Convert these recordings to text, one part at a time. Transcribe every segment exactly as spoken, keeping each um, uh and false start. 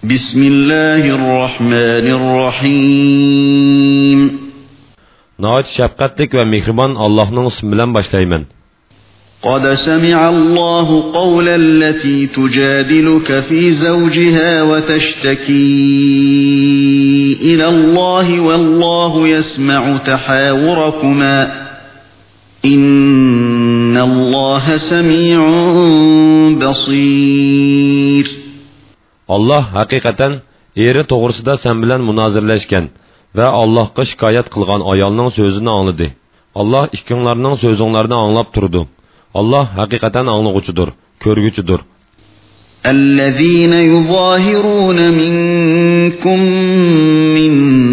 Bismillahirrahmanirrahim. Nəhayət şəfqətlik və mehriban Allah'ın ismi bilan başlayman. قد سمع الله قول التي تجادلك في زوجها وتشتكي إلى الله والله يسمع تحاوركما إن الله سميع بصير. Allah haqiqatan eri to'g'risida sen bilan munozirlashgan va Allohga shikoyat qilgan ayolning so'zini angladi. Allah ikkinglarning so'zinglarni anglab turdi. Allah haqiqatan anglag'uchidir, ko'rguchidir. الذين يظاهرون منكم من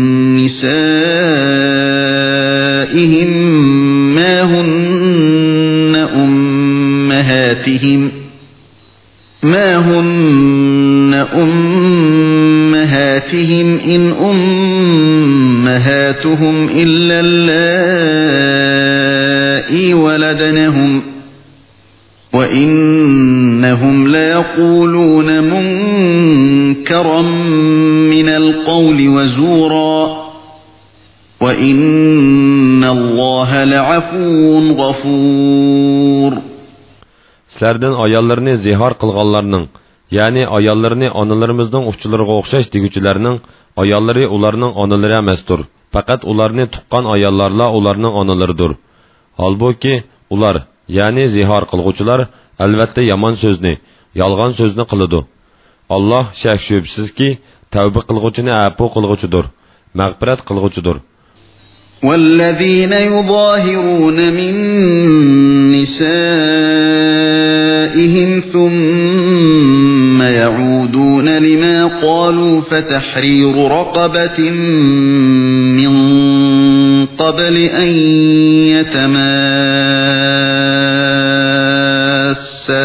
نسائهم ما هن أمهاتهم ما هن أمهاتهم إن أمهاتهم إلا اللائي ولدنهم وإنهم ليقولون منكرا من القول وزورا وإن الله لعفو غفور. Sizlardan ayollarni zihar qilganlarning, ya'ni ayollarni onalarimizning uçlarına o'xshash deguvchilarning ayollari ularning onalari emasdir. Faqat ularni tuqqan ayollarla ularning onalaridir. Halbuki ular, ya'ni zihar qilguvchilar albatta yomon so'zni, yolg'on so'zni qiladi. Alloh shak shubsizki tavba qilguvchini afu qilguvchidir, mag'firat qilguvchidir. والذين يظاهرون من نسائهم ثم يعودون لما قالوا فتحرير رقبة من قبل أن يتماسا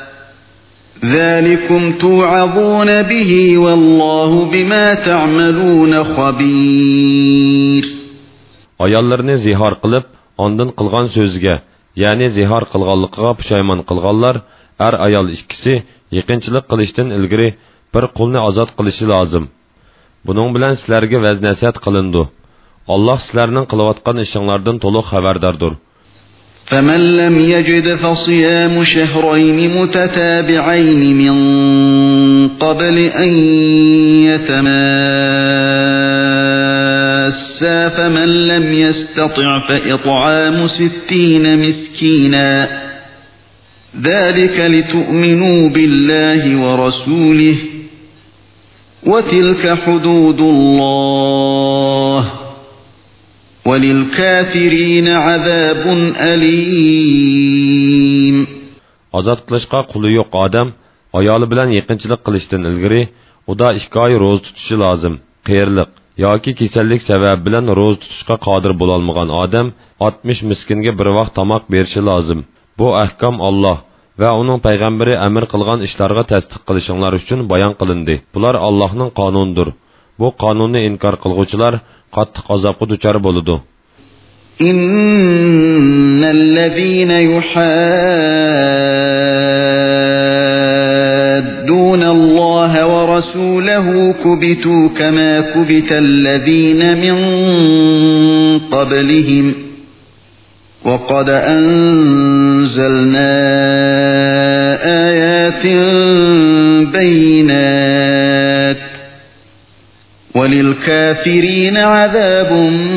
ذلكم توعظون به والله بما تعملون خبير. Ayollarni zihar qilib, ondan qilgan so'ziga, ya'ni zihar qilganligiga pushaymon qilganlar, er ayol ikkisi yaqinchilik qilishdan ilgari bir qulni ozod qilishi lozim. Buning bilan sizlarga vaz-nasihat qilindi. Alloh sizlarning qilayotgan ishinglardan to'liq xabardordir. فمن لم يجد فصيام شهرين متتابعين من قبل أن يتماسا فمن لم يستطع فإطعام ستين مسكينا ذلك لتؤمنوا بالله ورسوله وتلك حدود الله وَلِلْكَافِرِينَ عَذَابٌ أَلِيمٌ. Azad qilishqa quli yo'q odam ayoli bilan yaqinchilik qilishdan ilgari uda ikki oy ro'za tutishi lozim. Qiyirliq yoki kasallik sababi bilan ro'za tutishga qodir bo'la olmagan odam oltmish miskinga bir vaqt tomoq berishi lozim. Bu ahkom Alloh va uning payg'ambari amr qilgan ishlarga tasdiq qilishinglar uchun bayon qilindi. Bular Allohning qonunidir. Bu qonunni inkor qilguvchilar qattiq azobga duchor bo'ladi. Innallazina yuhadduna Alloha va rasulahu kubitu kama kubital min qablihim wa qad anzalna ayatin bayyinat وَلِلْكَافِرِينَ عَذَابٌ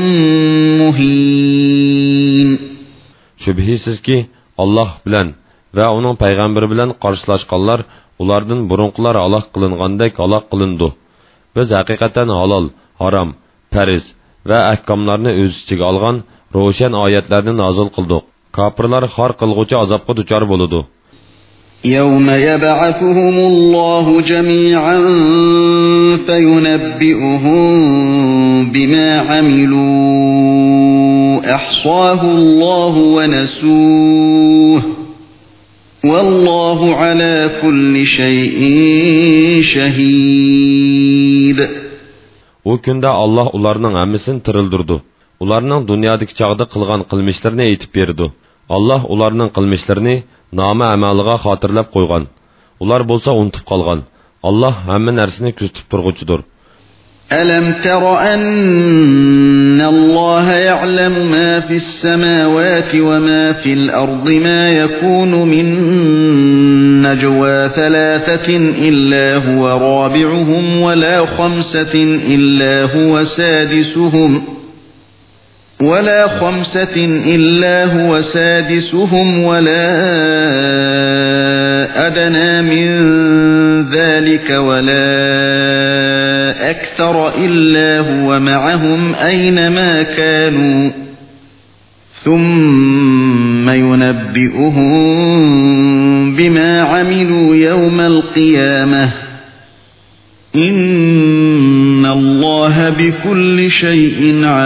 مُهِينٌ. Şübhisiz ki Allah bilan ve onun peygamberi bilan qarşılaşqanlar ulardan burunqlar halak qılınğandek halak qılındı. Biz haqiqatan halal, haram, fariz ve ahkamlarını öz içige algan roşan ayetlerini nazil qıldık. Kafirlar xar qılğucu azapqa duçar boludu. يَوْمَ يَبْعَثُهُمُ اللَّهُ جَمِيعًا فَيُنَبِّئُهُم بِمَا عَمِلُوا أَحْصَاهُ اللَّهُ وَنَسُوهُ وَاللَّهُ عَلَى كُلِّ شَيْءٍ شَهِيدٌ. O kunda Allah ularning hammasini tirildirdi. Ularning dunyodagi chaqda qilgan qilmishlarini aytib berdi. Allah ularning qilmishlarini nomi amaliga xotirlab qo'ygan. Ular bo'lsa unutib qolgan. Allah hamma narsani kuzatib turg'uchidir. ألم تر أن الله يعلم ما في السماوات وما في الأرض ما يكون من نجوى ثلاثة إلا هو رابعهم ولا خمسة إلا هو سادسهم ولا خمسة إلا هو سادسهم ولا أدنى من ذلك ولا أكثر إلا هو معهم أينما كانوا ثم ينبئهم بما عملوا يوم القيامة إن الله بكل شيء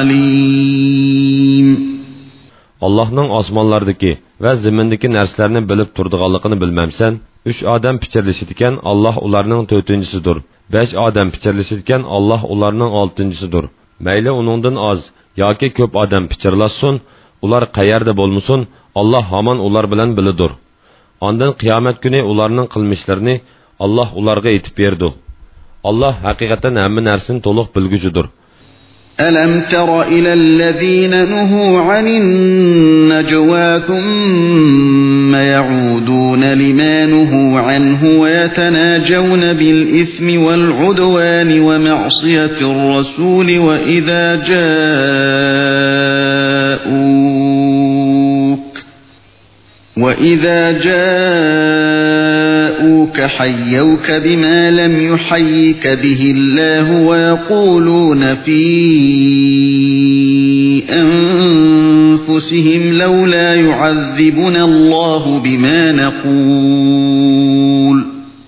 عليم. Allah'ның osmonlardagi va zimindagi narsalarni bilib turdiganligini bilmamsan? Üç odam pichirlashadigan Allah ularning to'rtinchisidir. besh odam pichirlashadigan Allah ularning oltinchisidir. Mayli uningdan oz yoki ko'p odam pichirlashsin, ular qayerda bo'lmasin, Allah hamon ular bilan bilidir. Ondan qiyomat kuni ularning qilmishlarini Allah ularga aytib berdi. Allah haqiqatan hamma narsani to'liq bilguchidir. ألم تر إلى الذين نهوا عن النجوى ثم يعودون لما نهوا عنه ويتناجون بالإثم والعدوان ومعصية الرسول وإذا جاءوك وإذا جاءوك حيوك بما لم يحيك به الله ويقولون في أنفسهم لولا يعذبنا الله بما نقول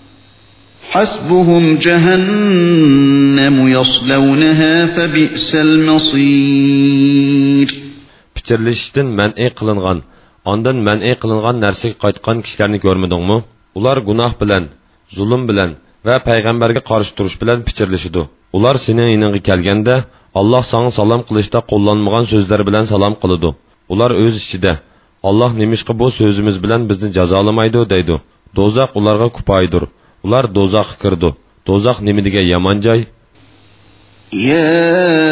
حسبهم جهنم يصلونها فبئس المصير. Pichirlashishdan man'i qilingan, ondan man'i qilingan narsaga qaytgan kishilarni ko'rmadingmi? Ular gunoh bilan, zulm bilan va payg'ambarga qarshi turish bilan pichirlashidi. Ular sening yoningga kelganda Allah sana salam qilishda qo'llanmagan so'zlar bilan salom qiladi. Ular o'z ichida Allah nemishqa bu so'zimiz bilan bizni jazolamaydi deydi. Do'zax ularga kupoydir. Ular do'zaxga kirdi. Do'zax nima degan yomon joy? Ya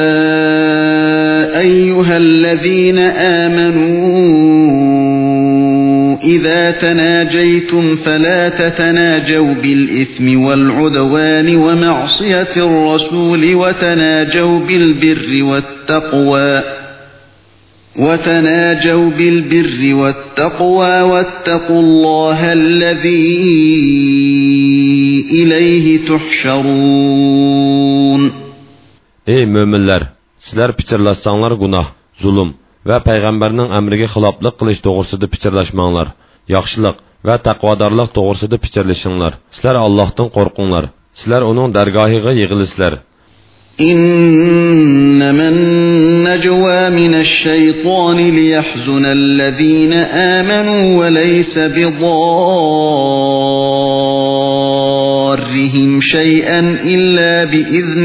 ayyuhallazina amanu إذا تناجيتم فلا تتناجوا بالإثم والعدوان ومعصية الرسول وتناجوا بالبر والتقوى وتناجوا بالبر والتقوى واتقوا الله الذي إليه تحشرون. Ey müminler! Sizler pichirlaşsanlar günah, zulüm ve peygamberinin emrige xiloflik qilish to'g'risida pichirlashmanglar. Yaxshilik va taqvodorlik to'g'risida pichirlashinglar. Sizlar Allohdan qo'rqinglar. Sizlar uning dargohiga yig'ilisizlar. إنما النجوى من الشيطان ليحزن الذين آمنوا وليس بضارهم شيئا إلا بإذن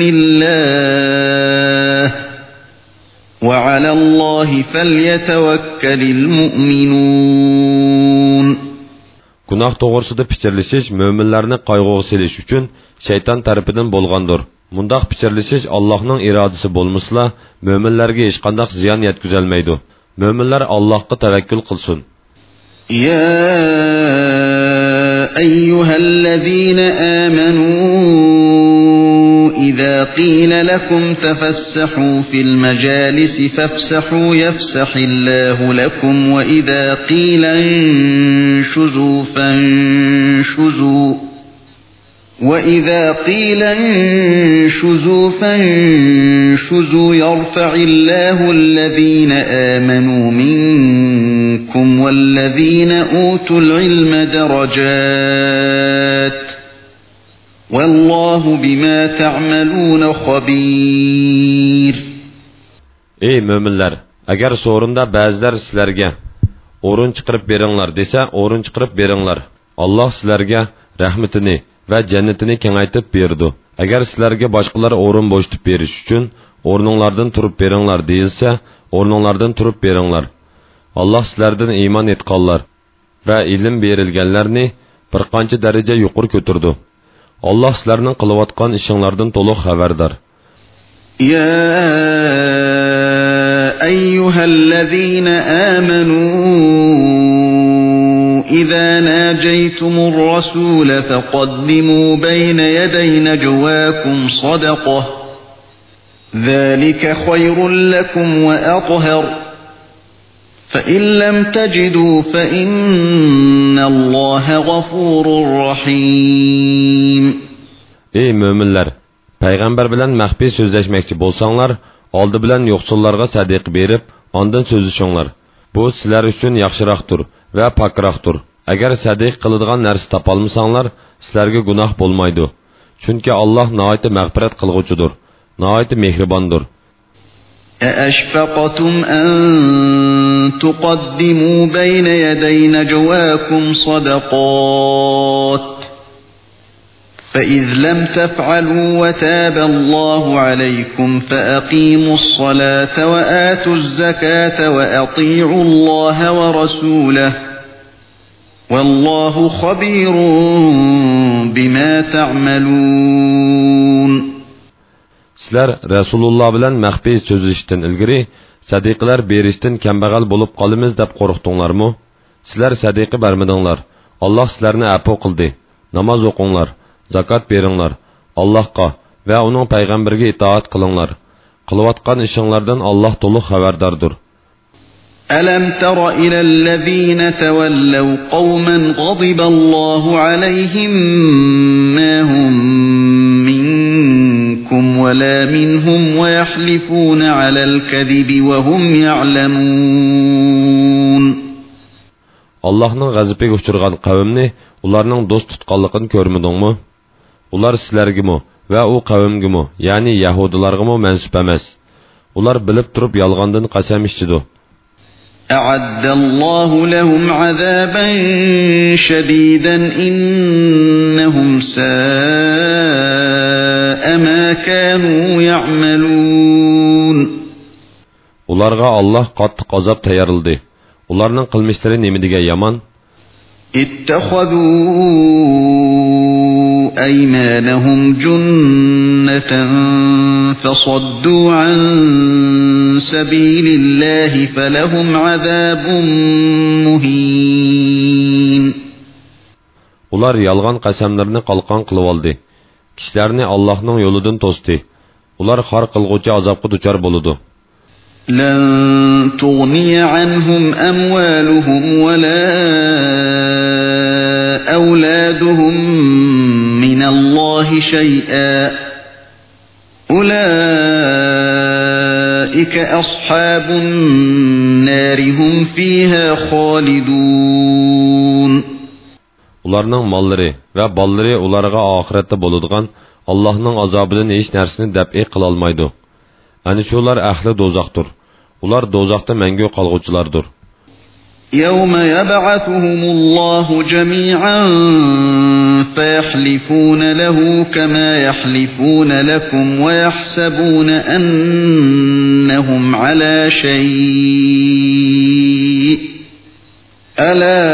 الله وعلى الله فليتوكل المؤمنون. Günah to'g'risida pichirlashish mo'minlarni qayg'uga selish uchun shayton tarafidan bo'lgandir. Mundaq pichirlashish Allohning irodasi bo'lmasa, mo'minlarga hech qanday ziyon yetkazolmaydi. Mo'minlar Allohga tavakkul qilsin. Ya ayyuhallazina amanu إذا قيل لكم تفسحوا في المجالس فافسحوا يفسح الله لكم وإذا قيل انشزوا فانشزوا وإذا قيل انشزوا فانشزوا يرفع الله الذين آمنوا منكم والذين أوتوا العلم درجات والله بما تعملون خبير. Ey müminler! Agar sorunda ba'zilar sizlarga o'rin chiqarib beringlar desa, o'rin chiqarib beringlar. Allah sizlarga rahmatini va jannatini kengaytib berdi. Agar sizlarga boshqalar o'rin bo'shatib berish uchun o'rninglardan turib beringlar deyilsa, o'rninglardan turib beringlar. Allah sizlardan iymon etganlar va ilm berilganlarni bir qancha daraja yuqori ko'tardi. Allah sizlarning qilayotgan ishinglardan to'liq xabardor. Ya ayyuhallazina amanu idza najaytumur rasul faqaddimu bayna yaday najwaakum sadaqah ذلك خير لكم وأطهر فإن لم تجدوا فإن الله غفور رحيم. Ey müminler! Peygamber bilen məxfi sözləşməkçi bolsanlar, aldı bilen yoxsullarga sadiq berib, ondan sözüşünlər. Bu sizler üçün yaxşıraqdır və pakraqdır. Əgər sadiq qılıdığan nərsi tapalmısanlar, sizlərə günah bolmaydı. Çünki Allah nəhayət məğfirət qılğucudur, nəhayət mehribandır. أأشفقتم أن تقدموا بين يدي نجواكم صدقات فإذ لم تفعلوا وتاب الله عليكم فأقيموا الصلاة وآتوا الزكاة وأطيعوا الله ورسوله والله خبير بما تعملون. Sizler Resulullah bilen məxfi sözləşdən ilgiri sadiqlər berişdən kambag'al bo'lib qolamiz deb qo'rqdinglarmi? Sizler sadiqi bermedinglar. Allah sizlarni afo qildi. Namoz o'qinglar, zakot beringlar. Allohga va uning payg'ambariga itoat qilinglar. Qilayotgan ishinglardan Allah to'liq xabardordir. ألم تر إلى الذين تولوا قوما غضب الله عليهم ما هم منكم ولا منهم ويحلفون على الكذب وهم يعلمون. Allah'ın g'azabiga uchirgan qavmni ularning do'st tutganligini ko'rmadingmi? Ular sizlargimi va u qavmgimi, ya'ni yahudilargimi mansub emas. Ular bilib turib yolg'ondan qasam ichdi. أعد الله لهم عذابا شديدا إنهم ساء ما كانوا يعملون. Ularga Allah qattiq azab tayyorladi. Ularning qilmishlari nima degan yomon? اتخذوا أيمانهم جنة فصدوا عن سبيل الله فلهم عذاب مهين. Ular yalğan qasamlarını qalqan qılıb aldı. Kişilərini Allah'ın yoludan to'sdi. Ular xar qılğucu azabqa duçar boludu. لن تغني عنهم أموالهم ولا أولادهم من الله شيئا أولئك أصحاب النار هم فيها خالدون. Ularning mollari va ballari ularga oxiratda bo'ladigan Allohning azobidan hech narsani dab'i qila olmaydi. Ani shular ahli do'zaxdir. Ular do'zaxda mangu qolg'uvchilardir. يوم يبعثهم الله جميعا فيحلفون له كما يحلفون لكم ويحسبون أنهم على شيء ألا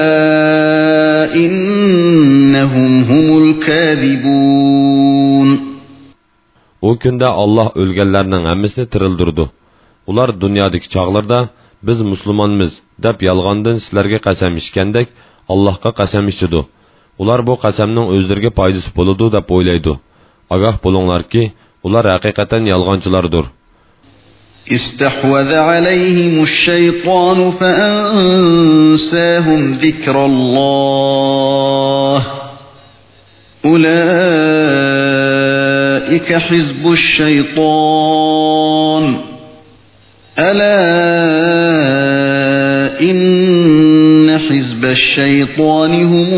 إنهم هم الكاذبون. O kunda Allah o'lganlarning hammasini tirildirdi. Ular dunyodagi chog'larda biz musulmonmiz deb yolg'ondan sizlarga qasam ichgandek Allohga qasam ichdi. Ular bu qasamning o'zlariga foydasi bo'ladi deb o'ylaydi. Ogoh bo'linglarki, ular haqiqatan yolg'onchilardir. استحوذ عليهم الشيطان فأنساهم ذكر الله أولئك حزب الشيطان ألا إن حزب الشيطان هم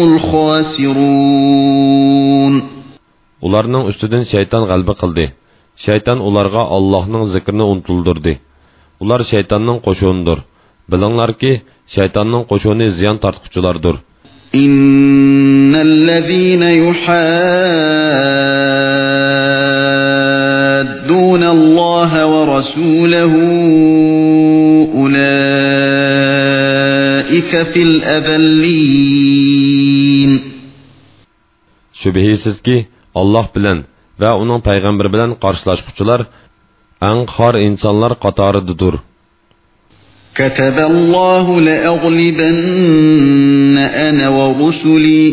الخاسرون. Ularning ustidan shayton g'alaba qildi. Shayton ularga Allohning zikrini unutildirdi. Ular shaytonning qo'shunidir. Bilinglarki, shaytonning qo'shuni ziyon tortquchilardir. Innallazina yuhadduna Alloha va rasulahu ulaika fil adallin. Shubhisizki Allah bilan va uning payg'ambari bilan qarshilashuvchilar eng xor insonlar qatoridadir. كتب الله لأغلبن أنا ورسلي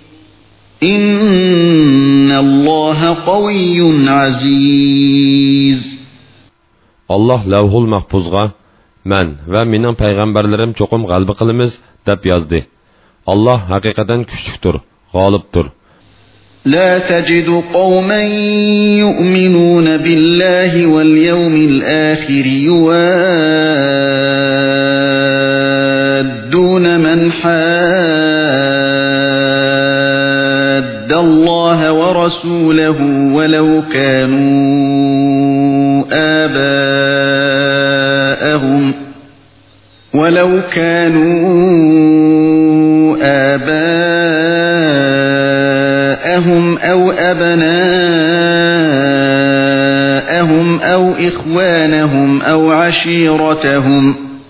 إن الله قوي عزيز. Allah lavhul mahfuzga men va mening payg'ambarlarim cho'qim g'alaba qilamiz deb yozdi. Allah haqiqatan kuchlidir, g'olibdir. لا تجد قوما يؤمنون بالله واليوم الآخر يوادون من حاد الله ورسوله ولو كانوا آباءهم ولو كانوا آباءهم أو أبناءهم أو إخوانهم أو عشيرتهم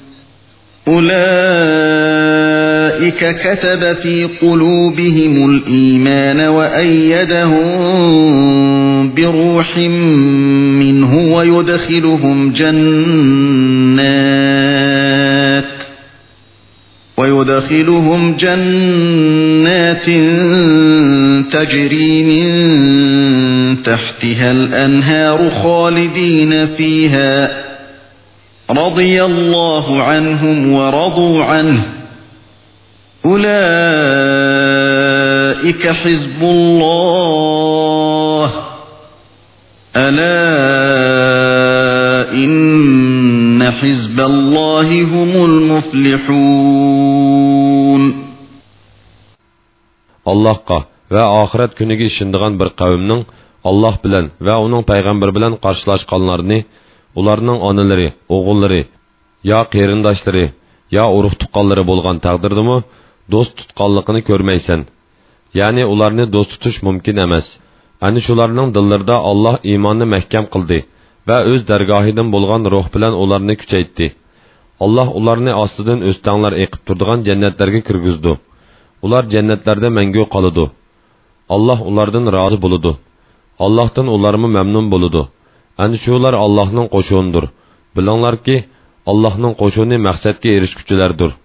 أولئك كتب في قلوبهم الإيمان وأيدهم بروح منه ويدخلهم جنات ويدخلهم جنات تجري من تحتها الأنهار خالدين فيها رضي الله عنهم ورضوا عنه أولئك حزب الله ألا إن حزب الله هم المفلحون. Allahqa va oxirat kuniga ishonadigan bir qavmning Allah bilan va uning payg'ambari bilan qarshilashganlarni ularning onalari, o'g'illari, yo qarindoshlari, yo urug' tuqqanlari bo'lgan taqdirdimi do'st tutganligini ko'rmaysan. Ya'ni ularni do'st tutish mumkin emas. Ani shularning dillarida Allah iymonni mahkam qildi va o'z dargohidan bo'lgan ruh bilan ularni kuchaytdi. Allah ularni ostidan o'stanglar eqib turadigan jannatlarga kirgizdi. Ular jannatlarda mangu qoladi. Allah ulardan rozi bo'ladi. Allohdan ularmi mamnun bo'ladi. Ani shular Allohning qo'shunidir. Bilinglarki, Allohning qo'shuni maqsadga erishguchilardir.